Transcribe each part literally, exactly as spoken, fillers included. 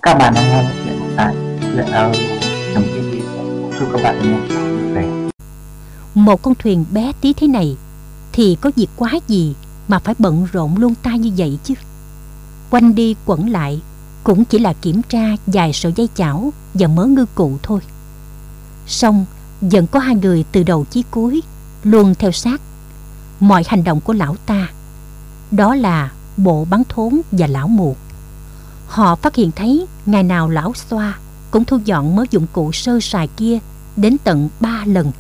Các bạn đang nghe chuyện tại chuyện audio.tv. Chúc các bạn nghe vui vẻ. Một con thuyền bé tí thế này thì có việc quá gì mà phải bận rộn luôn tay như vậy chứ. Quanh đi quẩn lại cũng chỉ là kiểm tra vài sợi dây chảo và mớ ngư cụ thôi. Song vẫn có hai người từ đầu chí cuối luôn theo sát mọi hành động của lão ta. Đó là bộ bắn thốn và lão mù. Họ phát hiện thấy ngày nào lão Xoa cũng thu dọn mớ dụng cụ sơ sài kia đến tận ba lần.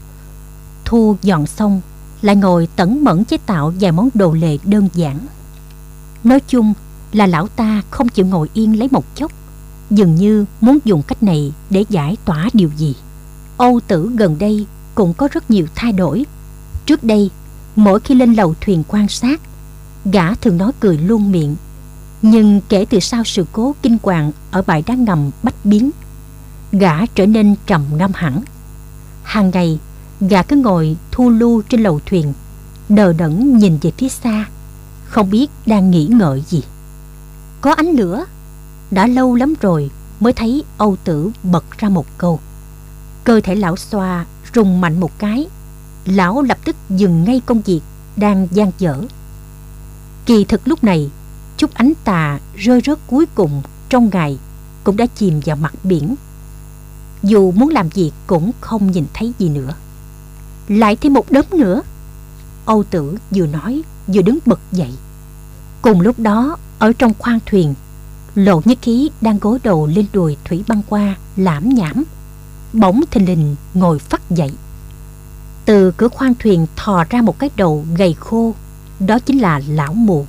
Thu dọn xong lại ngồi tẩn mẫn chế tạo vài món đồ lề đơn giản. Nói chung là lão ta không chịu ngồi yên lấy một chốc, dường như muốn dùng cách này để giải tỏa điều gì. Âu Tử gần đây cũng có rất nhiều thay đổi. Trước đây, mỗi khi lên lầu thuyền quan sát, gã thường nói cười luôn miệng. Nhưng kể từ sau sự cố kinh hoàng ở bãi đá ngầm Bách Biến, gã trở nên trầm ngâm hẳn. Hàng ngày, gã cứ ngồi thu lưu trên lầu thuyền, đờ đẫn nhìn về phía xa, không biết đang nghĩ ngợi gì. Có ánh lửa. Đã lâu lắm rồi mới thấy Âu Tử bật ra một câu. Cơ thể lão Xoa rung mạnh một cái. Lão lập tức dừng ngay công việc đang dang dở. Kỳ thực lúc này, chút ánh tà rơi rớt cuối cùng trong ngày cũng đã chìm vào mặt biển. Dù muốn làm việc cũng không nhìn thấy gì nữa. Lại thêm một đốm nữa. Âu Tử vừa nói vừa đứng bật dậy. Cùng lúc đó, ở trong khoang thuyền, Lộ Nhất Khí đang gối đầu lên đùi Thủy Băng Qua lảm nhảm, bỗng thình lình ngồi phắt dậy. Từ cửa khoang thuyền thò ra một cái đầu gầy khô. Đó chính là lão mù.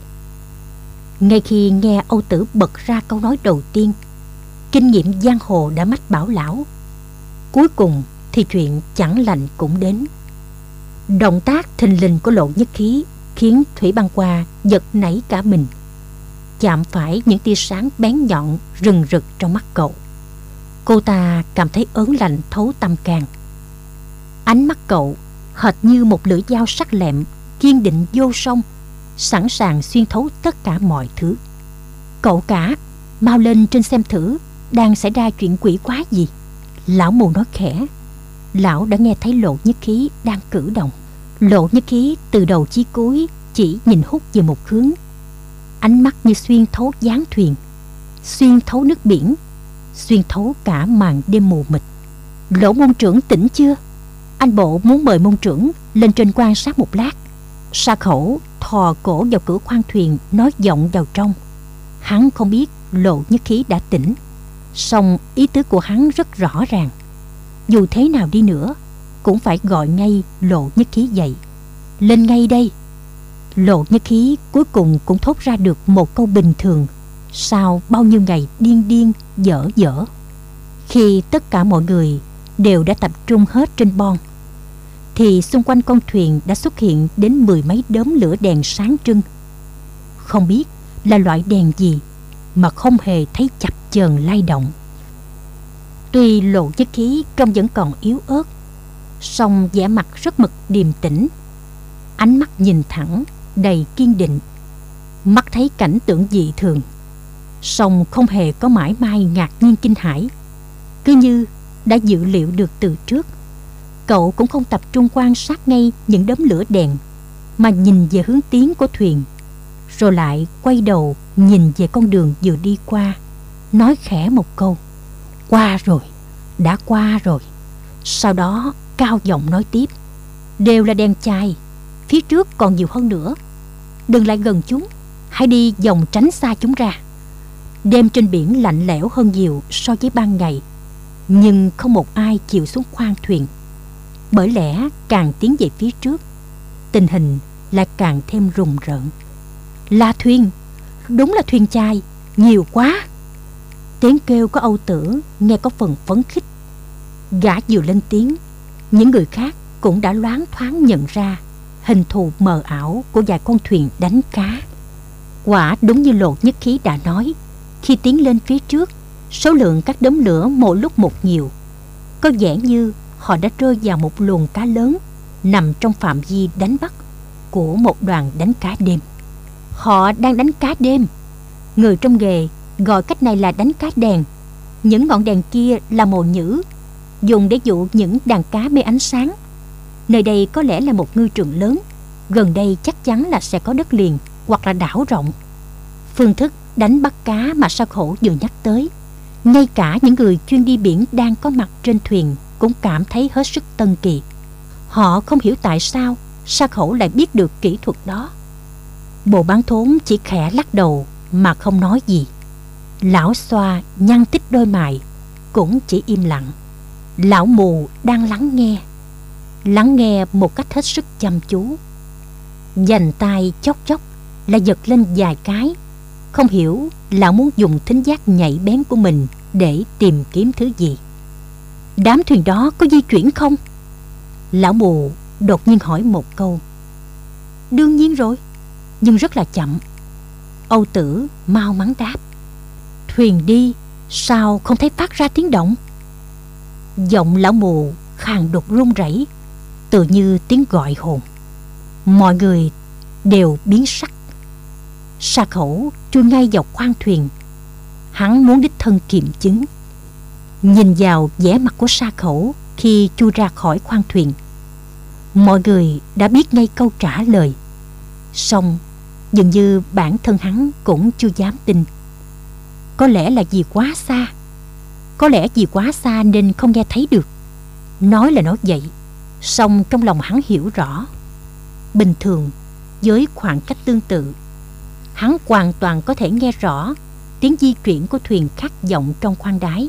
Ngay khi nghe Âu Tử bật ra câu nói đầu tiên, kinh nghiệm giang hồ đã mách bảo lão, cuối cùng thì chuyện chẳng lành cũng đến. Động tác thình lình của Lộ Nhất Khí khiến Thủy Băng Qua giật nảy cả mình, chạm phải những tia sáng bén nhọn rừng rực trong mắt cậu. Cô ta cảm thấy ớn lạnh thấu tâm can. Ánh mắt cậu hệt như một lưỡi dao sắc lẹm, kiên định vô song, sẵn sàng xuyên thấu tất cả mọi thứ. Cậu cả, mau lên trên xem thử đang xảy ra chuyện quỷ quái gì. Lão mù nói khẽ. Lão đã nghe thấy Lộ Nhất Khí đang cử động. Lộ Nhất Khí từ đầu chí cuối chỉ nhìn hút về một hướng. Ánh mắt như xuyên thấu gián thuyền, xuyên thấu nước biển, xuyên thấu cả màn đêm mù mịt. Lỗ môn trưởng tỉnh chưa? Anh bộ muốn mời môn trưởng lên trên quan sát một lát. Sa Khẩu thò cổ vào cửa khoang thuyền, nói giọng vào trong. Hắn không biết Lộ Nhất Khí đã tỉnh, song ý tứ của hắn rất rõ ràng. Dù thế nào đi nữa cũng phải gọi ngay Lộ Nhất Khí dậy. Lên ngay đây. Lộ Nhất Khí cuối cùng cũng thốt ra được một câu bình thường sau bao nhiêu ngày điên điên dở dở. Khi tất cả mọi người đều đã tập trung hết trên bon, thì xung quanh con thuyền đã xuất hiện đến mười mấy đốm lửa đèn sáng trưng. Không biết là loại đèn gì mà không hề thấy chập chờn lay động. Tuy Lộ Nhất Khí trông vẫn còn yếu ớt, song vẻ mặt rất mực điềm tĩnh, ánh mắt nhìn thẳng đầy kiên định. Mắt thấy cảnh tượng dị thường, song không hề có mảy may ngạc nhiên kinh hãi, cứ như đã dự liệu được từ trước. Cậu cũng không tập trung quan sát ngay những đốm lửa đèn, mà nhìn về hướng tiến của thuyền, rồi lại quay đầu nhìn về con đường vừa đi qua, nói khẽ một câu: qua rồi, đã qua rồi. Sau đó cao giọng nói tiếp: đều là đèn chài, phía trước còn nhiều hơn nữa. Đừng lại gần chúng, hãy đi vòng tránh xa chúng ra. Đêm trên biển lạnh lẽo hơn nhiều so với ban ngày, nhưng không một ai chịu xuống khoang thuyền. Bởi lẽ càng tiến về phía trước, tình hình lại càng thêm rùng rợn. Là thuyền, đúng là thuyền chài, nhiều quá. Tiếng kêu của Âu Tử nghe có phần phấn khích. Gã vừa lên tiếng, những người khác cũng đã loáng thoáng nhận ra hình thù mờ ảo của vài con thuyền đánh cá. Quả đúng như Lộ Nhất Khí đã nói, khi tiến lên phía trước, số lượng các đốm lửa mỗi lúc một nhiều. Có vẻ như họ đã rơi vào một luồng cá lớn nằm trong phạm vi đánh bắt của một đoàn đánh cá đêm. Họ đang đánh cá đêm. Người trong nghề gọi cách này là đánh cá đèn. Những ngọn đèn kia là mồi nhữ, dùng để dụ những đàn cá mê ánh sáng. Nơi đây có lẽ là một ngư trường lớn, gần đây chắc chắn là sẽ có đất liền hoặc là đảo rộng. Phương thức đánh bắt cá mà Sa Khổ vừa nhắc tới, ngay cả những người chuyên đi biển đang có mặt trên thuyền cũng cảm thấy hết sức tân kỳ. Họ không hiểu tại sao Sa Khổ lại biết được kỹ thuật đó. Bồ Bán Thốn chỉ khẽ lắc đầu mà không nói gì. Lão Xoa nhăn tít đôi mày cũng chỉ im lặng. Lão Mù đang lắng nghe, lắng nghe một cách hết sức chăm chú. Dành tay chốc chốc là giật lên vài cái. Không hiểu lão muốn dùng thính giác nhạy bén của mình để tìm kiếm thứ gì. Đám thuyền đó có di chuyển không? Lão Mù đột nhiên hỏi một câu. Đương nhiên rồi, nhưng rất là chậm. Âu Tử mau mắn đáp. Thuyền đi, sao không thấy phát ra tiếng động? Giọng lão Mù khàn đục run rẩy, tự như tiếng gọi hồn. Mọi người đều biến sắc. Sa Khẩu chui ngay vào khoang thuyền. Hắn muốn đích thân kiểm chứng. Nhìn vào vẻ mặt của Sa Khẩu khi chui ra khỏi khoang thuyền, mọi người đã biết ngay câu trả lời. Song dường như bản thân hắn cũng chưa dám tin. Có lẽ là vì quá xa, có lẽ vì quá xa nên không nghe thấy được. Nói là nói vậy, song trong lòng hắn hiểu rõ. Bình thường, với khoảng cách tương tự, hắn hoàn toàn có thể nghe rõ tiếng di chuyển của thuyền khác vọng trong khoang đáy.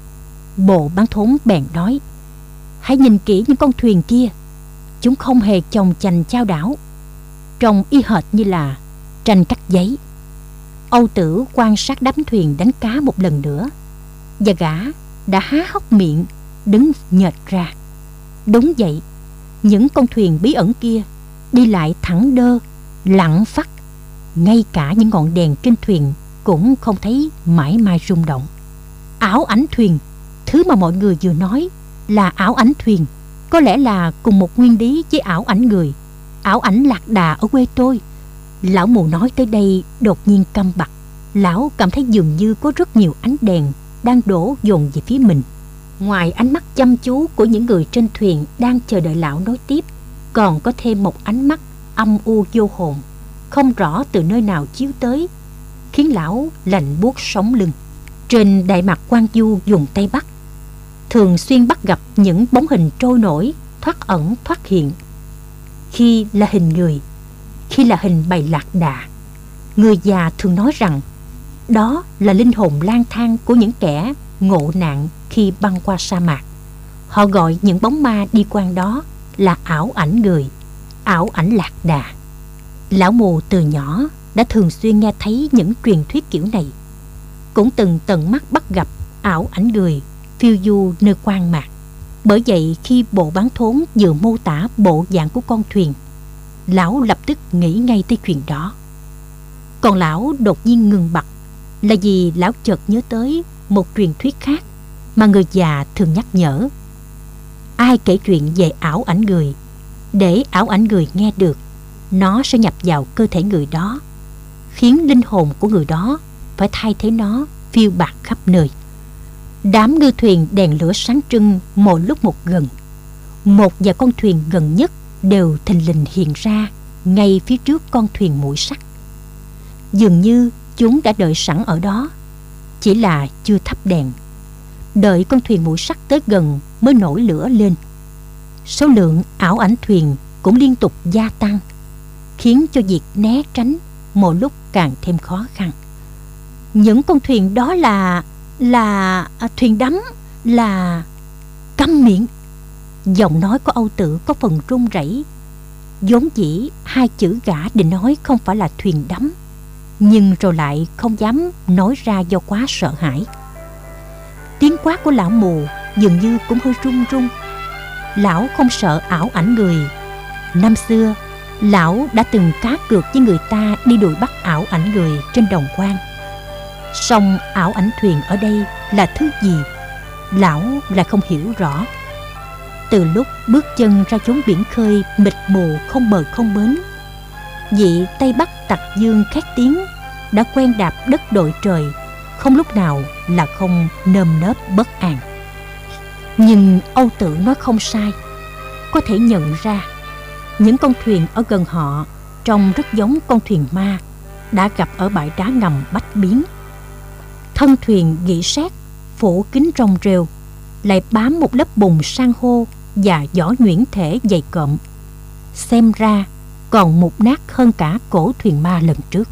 Bộ Bán Thốn bèn nói. Hãy nhìn kỹ những con thuyền kia, chúng không hề chồng chành chao đảo, trông y hệt như là tranh cắt giấy. Âu Tử quan sát đám thuyền đánh cá một lần nữa, và gã đã há hốc miệng đứng nhệch ra. Đúng vậy, những con thuyền bí ẩn kia đi lại thẳng đơ, lặng phắt. Ngay cả những ngọn đèn trên thuyền cũng không thấy mãi mai rung động. Ảo ảnh thuyền, thứ mà mọi người vừa nói là ảo ảnh thuyền, có lẽ là cùng một nguyên lý với ảo ảnh người, ảo ảnh lạc đà ở quê tôi. Lão Mù nói tới đây đột nhiên câm bặt. Lão cảm thấy dường như có rất nhiều ánh đèn đang đổ dồn về phía mình. Ngoài ánh mắt chăm chú của những người trên thuyền đang chờ đợi lão nói tiếp, còn có thêm một ánh mắt âm u vô hồn, không rõ từ nơi nào chiếu tới, khiến lão lạnh buốt sống lưng. Trên đại mạc Quan Du vùng Tây Bắc, thường xuyên bắt gặp những bóng hình trôi nổi, thoát ẩn thoát hiện. Khi là hình người, khi là hình bầy lạc đà. Người già thường nói rằng đó là linh hồn lang thang của những kẻ ngộ nạn khi băng qua sa mạc. Họ gọi những bóng ma đi quan đó là ảo ảnh người, ảo ảnh lạc đà. Lão Mù từ nhỏ đã thường xuyên nghe thấy những truyền thuyết kiểu này, cũng từng tận mắt bắt gặp ảo ảnh người phiêu du nơi quan mạc. Bởi vậy khi Bộ Bán Thốn vừa mô tả bộ dạng của con thuyền, lão lập tức nghĩ ngay tới chuyện đó. Còn lão đột nhiên ngừng bặt là vì lão chợt nhớ tới một truyền thuyết khác mà người già thường nhắc nhở. Ai kể chuyện về ảo ảnh người, để ảo ảnh người nghe được, nó sẽ nhập vào cơ thể người đó, khiến linh hồn của người đó phải thay thế nó phiêu bạt khắp nơi. Đám ngư thuyền đèn lửa sáng trưng một lúc một gần. Một vài con thuyền gần nhất đều thình lình hiện ra ngay phía trước con thuyền mũi sắt. Dường như chúng đã đợi sẵn ở đó, chỉ là chưa thắp đèn. Đợi con thuyền mũi sắt tới gần mới nổi lửa lên. Số lượng ảo ảnh thuyền cũng liên tục gia tăng, khiến cho việc né tránh một lúc càng thêm khó khăn. Những con thuyền đó là là à, thuyền đắm, là... Câm miệng! Giọng nói của Âu Tử có phần run rẩy. Vốn dĩ hai chữ gã định nói không phải là thuyền đắm, nhưng rồi lại không dám nói ra do quá sợ hãi. Tiếng quát của lão Mù dường như cũng hơi run run. Lão không sợ ảo ảnh người. Năm xưa lão đã từng cá cược với người ta đi đuổi bắt ảo ảnh người trên đồng quan. Song ảo ảnh thuyền ở đây là thứ gì, lão lại không hiểu rõ. Từ lúc bước chân ra chốn biển khơi mịt mù không bờ không bến, vị Tây Bắc Tặc Dương khét tiếng đã quen đạp đất đội trời, không lúc nào là không nơm nớp bất an. Nhưng Âu Tự nói không sai. Có thể nhận ra những con thuyền ở gần họ trông rất giống con thuyền ma đã gặp ở bãi đá ngầm Bách Biến. Thân thuyền gỉ sét, phủ kín rong rêu, lại bám một lớp bùn san hô và vỏ nhuyễn thể dày cộm. Xem ra còn mục nát hơn cả cổ thuyền ma lần trước.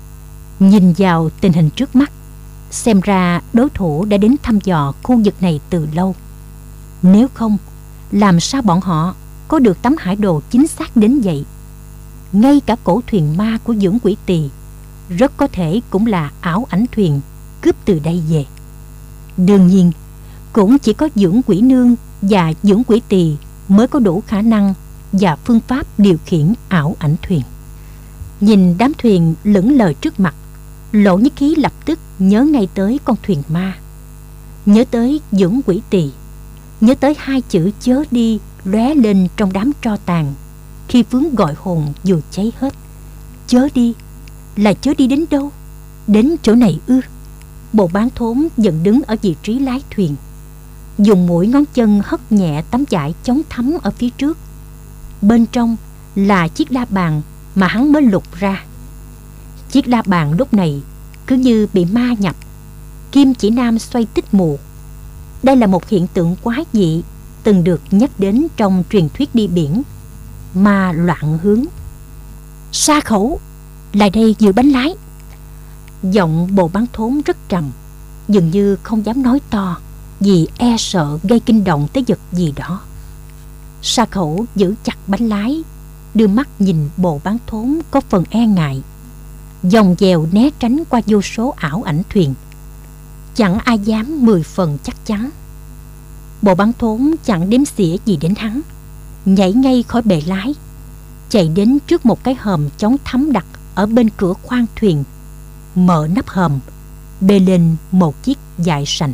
Nhìn vào tình hình trước mắt, xem ra đối thủ đã đến thăm dò khu vực này từ lâu. Nếu không, làm sao bọn họ có được tấm hải đồ chính xác đến vậy? Ngay cả cổ thuyền ma của Dưỡng Quỷ Tỳ rất có thể cũng là ảo ảnh thuyền cướp từ đây về. Đương nhiên, cũng chỉ có Dưỡng Quỷ Nương và Dưỡng Quỷ Tỳ mới có đủ khả năng và phương pháp điều khiển ảo ảnh thuyền. Nhìn đám thuyền lững lờ trước mặt, Lộ Nhất Khí lập tức nhớ ngay tới con thuyền ma, nhớ tới Dưỡng Quỷ Tỳ, nhớ tới hai chữ chớ đi lóe lên trong đám tro tàn khi vướng gọi hồn vừa cháy hết. Chớ đi là chớ đi đến đâu? Đến chỗ này ư? Bồ Bán Thốn dần đứng ở vị trí lái thuyền, dùng mũi ngón chân hất nhẹ tấm vải chống thấm ở phía trước. Bên trong là chiếc la bàn mà hắn mới lục ra. Chiếc la bàn lúc này cứ như bị ma nhập, kim chỉ nam xoay tích mù. Đây là một hiện tượng quái dị từng được nhắc đến trong truyền thuyết đi biển, ma loạn hướng. Sa Khẩu, lại đây giữ bánh lái. Giọng Bồ Bán Thốn rất trầm, dường như không dám nói to vì e sợ gây kinh động tới vật gì đó. Sa Khẩu giữ chặt bánh lái, đưa mắt nhìn Bồ Bán Thốn có phần e ngại, dòng dèo né tránh qua vô số ảo ảnh thuyền. Chẳng ai dám mười phần chắc chắn. Bồ Bán Thốn chẳng đếm xỉa gì đến hắn, nhảy ngay khỏi bệ lái, chạy đến trước một cái hòm chống thấm đặt ở bên cửa khoang thuyền, mở nắp hòm, bê lên một chiếc dại sành.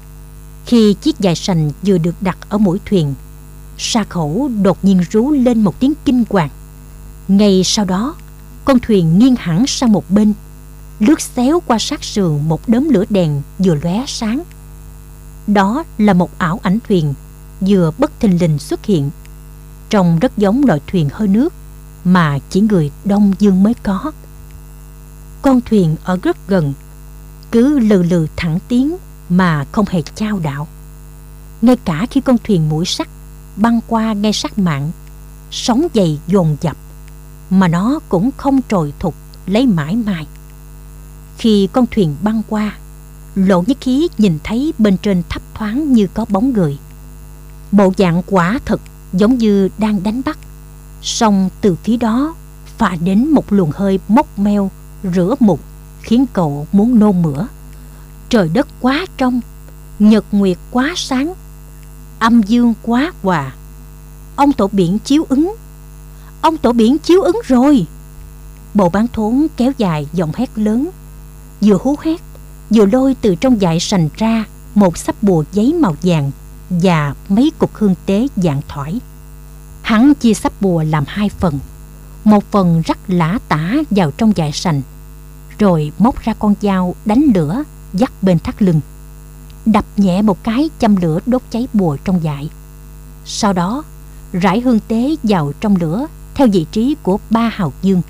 Khi chiếc dại sành vừa được đặt ở mũi thuyền, Sa Khẩu đột nhiên rú lên một tiếng kinh hoàng. Ngay sau đó, con thuyền nghiêng hẳn sang một bên, lướt xéo qua sát sườn một đốm lửa đèn vừa lóe sáng. Đó là một ảo ảnh thuyền vừa bất thình lình xuất hiện, trông rất giống loại thuyền hơi nước mà chỉ người Đông Dương mới có. Con thuyền ở rất gần, cứ lừ lừ thẳng tiến mà không hề chao đảo. Ngay cả khi con thuyền mũi sắt băng qua ngay sát mạn, sóng dày dồn dập, mà nó cũng không trồi thục lấy mãi mai. Khi con thuyền băng qua, Lộ Nhất Khí nhìn thấy bên trên thấp thoáng như có bóng người. Bộ dạng quả thực giống như đang đánh bắt, song từ phía đó phả đến một luồng hơi mốc meo rửa mục, khiến cậu muốn nôn mửa. Trời đất quá trong, nhật nguyệt quá sáng, âm dương quá hòa. Ông tổ biển chiếu ứng, ông tổ biển chiếu ứng rồi. Bồ Bán Thốn kéo dài giọng hét lớn, vừa hú hét vừa lôi từ trong dại sành ra một sắp bùa giấy màu vàng và mấy cục hương tế dạng thỏi. Hắn chia sắp bùa làm hai phần, một phần rắc lả tả vào trong dại sành, rồi móc ra con dao đánh lửa dắt bên thắt lưng, đập nhẹ một cái châm lửa đốt cháy bùa trong dại. Sau đó rải hương tế vào trong lửa theo vị trí của ba hào dương.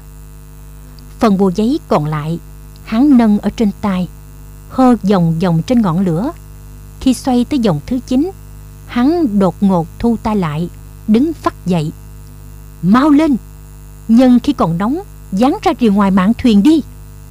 Phần bùa giấy còn lại hắn nâng ở trên tay, hơ vòng vòng trên ngọn lửa. Khi xoay tới vòng thứ chín, hắn đột ngột thu tay lại, đứng phắt dậy. Mau lên, nhân khi còn nóng, dán ra rìa ngoài mạn thuyền đi.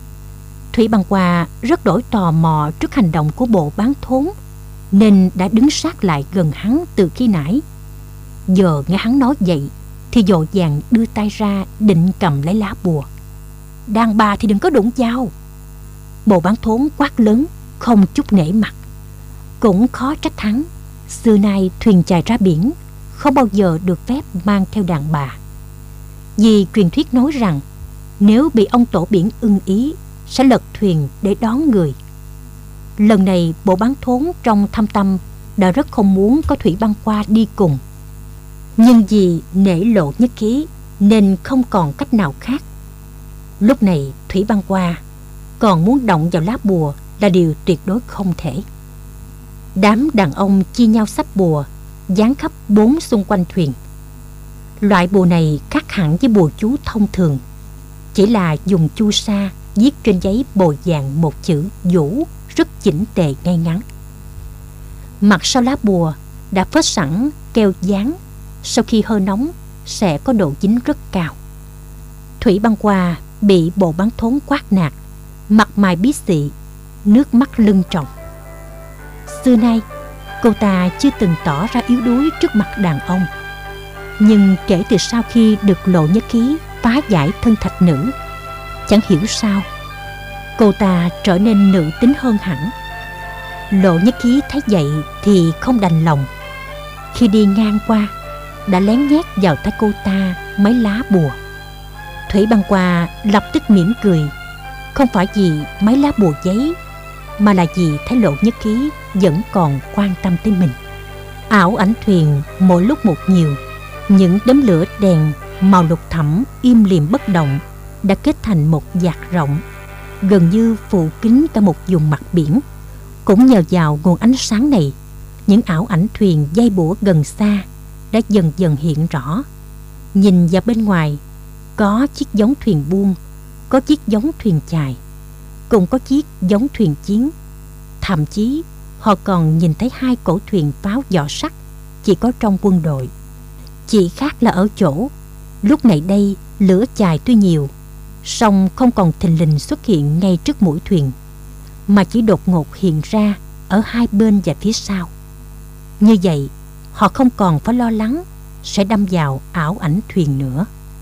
Thủy Băng Hoa rất đổi tò mò trước hành động của Bồ Bán Thốn, nên đã đứng sát lại gần hắn từ khi nãy. Giờ nghe hắn nói vậy thì vội vàng đưa tay ra định cầm lấy lá bùa. Đàn bà thì đừng có đụng vào. Bồ Bán Thốn quát lớn, không chút nể mặt. Cũng khó trách hắn, xưa nay thuyền chài ra biển không bao giờ được phép mang theo đàn bà, vì truyền thuyết nói rằng nếu bị ông tổ biển ưng ý sẽ lật thuyền để đón người. Lần này Bồ Bán Thốn trong thâm tâm đã rất không muốn có Thủy Băng Hoa đi cùng, nhưng vì nể Lộ Nhất Khí nên không còn cách nào khác. Lúc này Thủy Băng Hoa còn muốn động vào lá bùa là điều tuyệt đối không thể. Đám đàn ông chia nhau sắp bùa dán khắp bốn xung quanh thuyền. Loại bùa này khác hẳn với bùa chú thông thường, chỉ là dùng chu sa viết trên giấy bồi vàng một chữ Vũ rất chỉnh tề ngay ngắn. Mặt sau lá bùa đã phết sẵn keo dán, sau khi hơi nóng sẽ có độ dính rất cao. Thủy Băng Hoa bị bộ bán thốn quát nạt, mặt mày bí xị, nước mắt lưng tròng. Xưa nay cô ta chưa từng tỏ ra yếu đuối trước mặt đàn ông, nhưng kể từ sau khi được Lộ Nhất Khí phá giải thân thạch nữ, chẳng hiểu sao cô ta trở nên nữ tính hơn hẳn. Lộ Nhất Khí thấy vậy thì không đành lòng, khi đi ngang qua đã lén nhét vào tay cô ta mấy lá bùa. Thủy Băng Hoa lập tức mỉm cười, không phải vì mấy lá bùa giấy, mà là vì thấy Lộ Nhất Khí vẫn còn quan tâm tới mình. Ảo ảnh thuyền mỗi lúc một nhiều, những đốm lửa đèn màu lục thẫm im lìm bất động đã kết thành một dạt rộng, gần như phủ kín cả một vùng mặt biển. Cũng nhờ vào nguồn ánh sáng này, những ảo ảnh thuyền dây bủa gần xa đã dần dần hiện rõ. Nhìn vào bên ngoài, có chiếc giống thuyền buôn, có chiếc giống thuyền chài, cũng có chiếc giống thuyền chiến. Thậm chí họ còn nhìn thấy hai cổ thuyền pháo vỏ sắt chỉ có trong quân đội. Chỉ khác là ở chỗ, lúc này đây lửa chài tuy nhiều, song không còn thình lình xuất hiện ngay trước mũi thuyền, mà chỉ đột ngột hiện ra ở hai bên và phía sau. Như vậy họ không còn phải lo lắng sẽ đâm vào ảo ảnh thuyền nữa.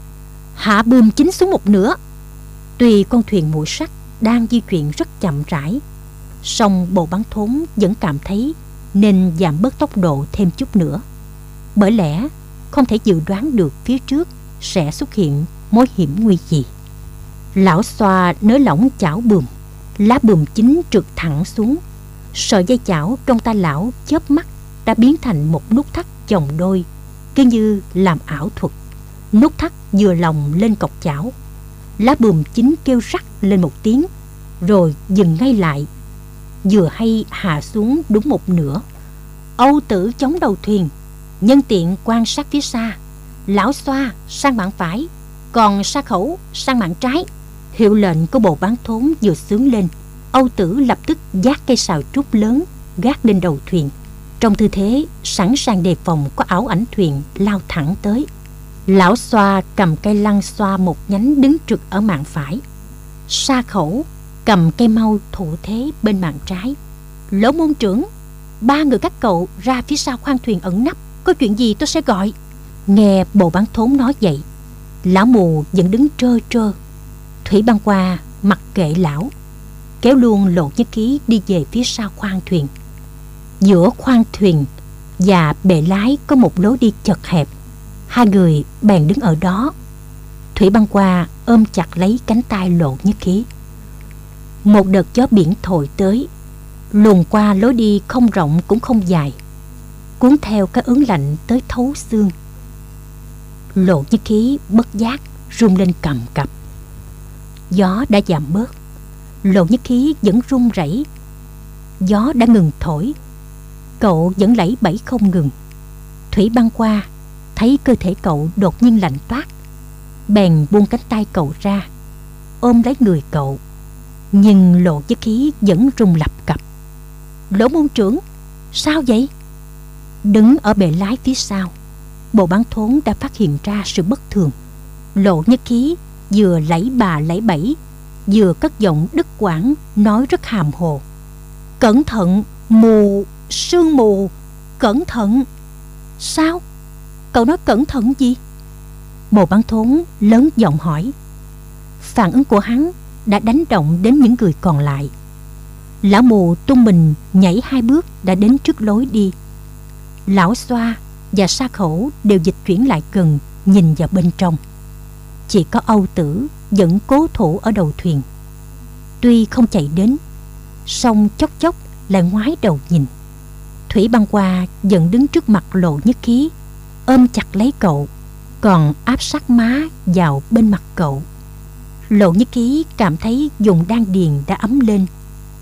Hạ bươm chính xuống một nửa. Tuy con thuyền mũi sắt đang di chuyển rất chậm rãi, song bộ bắn thốn vẫn cảm thấy nên giảm bớt tốc độ thêm chút nữa, bởi lẽ không thể dự đoán được phía trước sẽ xuất hiện mối hiểm nguy gì. Lão xoa nới lỏng chảo bườm, lá bườm chính trượt thẳng xuống. Sợi dây chảo trong tay lão chớp mắt đã biến thành một nút thắt chồng đôi, cứ như làm ảo thuật. Nút thắt vừa lòng lên cọc chảo, lá bườm chính kêu rắc lên một tiếng, rồi dừng ngay lại, vừa hay hạ xuống đúng một nửa. Âu Tử chống đầu thuyền, nhân tiện quan sát phía xa. Lão xoa sang mạn phải, còn Sa Khẩu sang mạn trái. Hiệu lệnh của bộ bán thốn vừa xướng lên, Âu Tử lập tức vác cây sào trúc lớn gác lên đầu thuyền, trong tư thế sẵn sàng đề phòng có ảo ảnh thuyền lao thẳng tới. Lão xoa cầm cây lăng xoa một nhánh đứng trực ở mạn phải. Sa Khẩu cầm cây mau thủ thế bên mạn trái. Lỗ môn trưởng, ba người các cậu ra phía sau khoang thuyền ẩn nấp, có chuyện gì tôi sẽ gọi. Nghe bộ bán thốn nói vậy, lão mù vẫn đứng trơ trơ. Thủy Băng Hoa mặc kệ lão, kéo luôn Lộ Nhất Khí đi về phía sau khoang thuyền. Giữa khoang thuyền và bệ lái có một lối đi chật hẹp, hai người bèn đứng ở đó. Thủy Băng Hoa ôm chặt lấy cánh tay Lộ Nhất Khí. Một đợt gió biển thổi tới, luồn qua lối đi không rộng cũng không dài, cuốn theo cái ớn lạnh tới thấu xương. Lộ Nhất Khí bất giác run lên cầm cập. Gió đã giảm bớt, Lộ Nhất Khí vẫn run rẩy. Gió đã ngừng thổi, cậu vẫn lẫy bẫy không ngừng. Thủy Băng Hoa thấy cơ thể cậu đột nhiên lạnh toát, bèn buông cánh tay cậu ra, ôm lấy người cậu. Nhưng Lộ Nhất Khí vẫn run lập cập. Lỗ môn trưởng, sao vậy? Đứng ở bệ lái phía sau, bộ bán thốn đã phát hiện ra sự bất thường. Lộ Nhất Khí vừa lẫy bà lẫy bẫy, vừa cất giọng đứt quãng nói rất hàm hồ. Cẩn thận, mù, sương mù, cẩn thận. Sao? Cậu nói cẩn thận gì? Bộ bán thốn lớn giọng hỏi. Phản ứng của hắn đã đánh động đến những người còn lại. Lão mù tung mình nhảy hai bước đã đến trước lối đi. Lão xoa và Sa Khẩu đều dịch chuyển lại gần, nhìn vào bên trong. Chỉ có Âu Tử vẫn cố thủ ở đầu thuyền. Tuy không chạy đến, song chốc chốc lại ngoái đầu nhìn. Thủy Băng Hoa vẫn đứng trước mặt Lộ Nhất Khí, ôm chặt lấy cậu, còn áp sát má vào bên mặt cậu. Lộ Nhất Khí cảm thấy vùng đan điền đã ấm lên,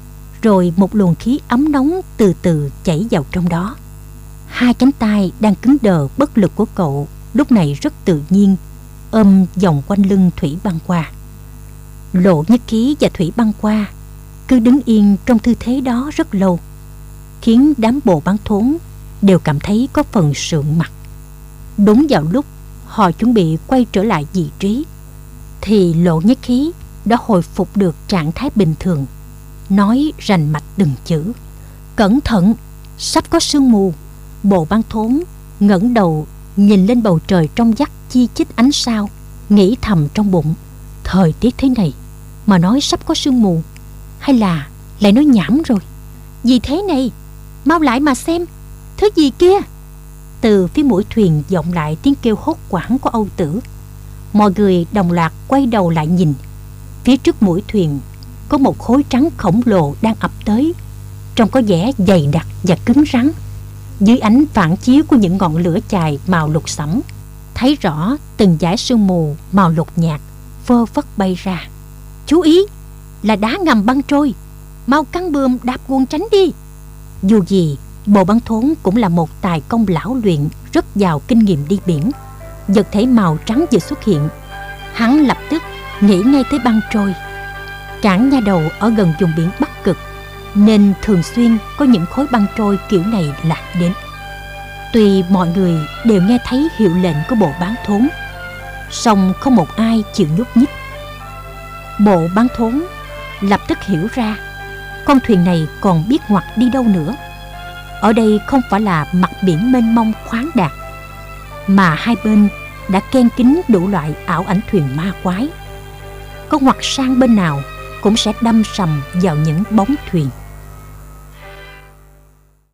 rồi một luồng khí ấm nóng từ từ chảy vào trong đó. Hai cánh tay đang cứng đờ bất lực của cậu lúc này rất tự nhiên ôm vòng quanh lưng Thủy Băng Qua. Lộ Nhất Khí và Thủy Băng Qua cứ đứng yên trong tư thế đó rất lâu, khiến đám Bồ Bán Thốn đều cảm thấy có phần sượng mặt. Đúng vào lúc họ chuẩn bị quay trở lại vị trí thì Lộ Nhất Khí đã hồi phục được trạng thái bình thường, nói rành mạch từng chữ: "Cẩn thận, sắp có sương mù." Bồ Bán Thốn ngẩng đầu nhìn lên bầu trời trong vắt chi chít ánh sao, nghĩ thầm trong bụng: thời tiết thế này mà nói sắp có sương mù, hay là lại nói nhảm rồi? Gì thế này? Mau lại mà xem, thứ gì kia? Từ phía mũi thuyền vọng lại tiếng kêu hốt hoảng của Âu Tử. Mọi người đồng loạt quay đầu lại nhìn. Phía trước mũi thuyền có một khối trắng khổng lồ đang ập tới, trông có vẻ dày đặc và cứng rắn. Dưới ánh phản chiếu của những ngọn lửa chài màu lục sẫm, thấy rõ từng dải sương mù màu lục nhạt phơ phất bay ra. Chú ý, là đá ngầm băng trôi, mau căng buồm đạp guồng tránh đi. Dù gì Bồ Bán Thốn cũng là một tài công lão luyện, rất giàu kinh nghiệm đi biển. Vật thể màu trắng vừa xuất hiện, hắn lập tức nghĩ ngay tới băng trôi. Cảng Nha Đầu ở gần vùng biển Bắc Cực, nên thường xuyên có những khối băng trôi kiểu này lạc đến. Tuy mọi người đều nghe thấy hiệu lệnh của Bộ Bán Thốn, song không một ai chịu nhúc nhích. Bộ Bán Thốn lập tức hiểu ra con thuyền này còn biết ngoặt đi đâu nữa. Ở đây không phải là mặt biển mênh mông khoáng đạt, mà hai bên đã ken kín đủ loại ảo ảnh thuyền ma quái. Có ngoặt sang bên nào cũng sẽ đâm sầm vào những bóng thuyền.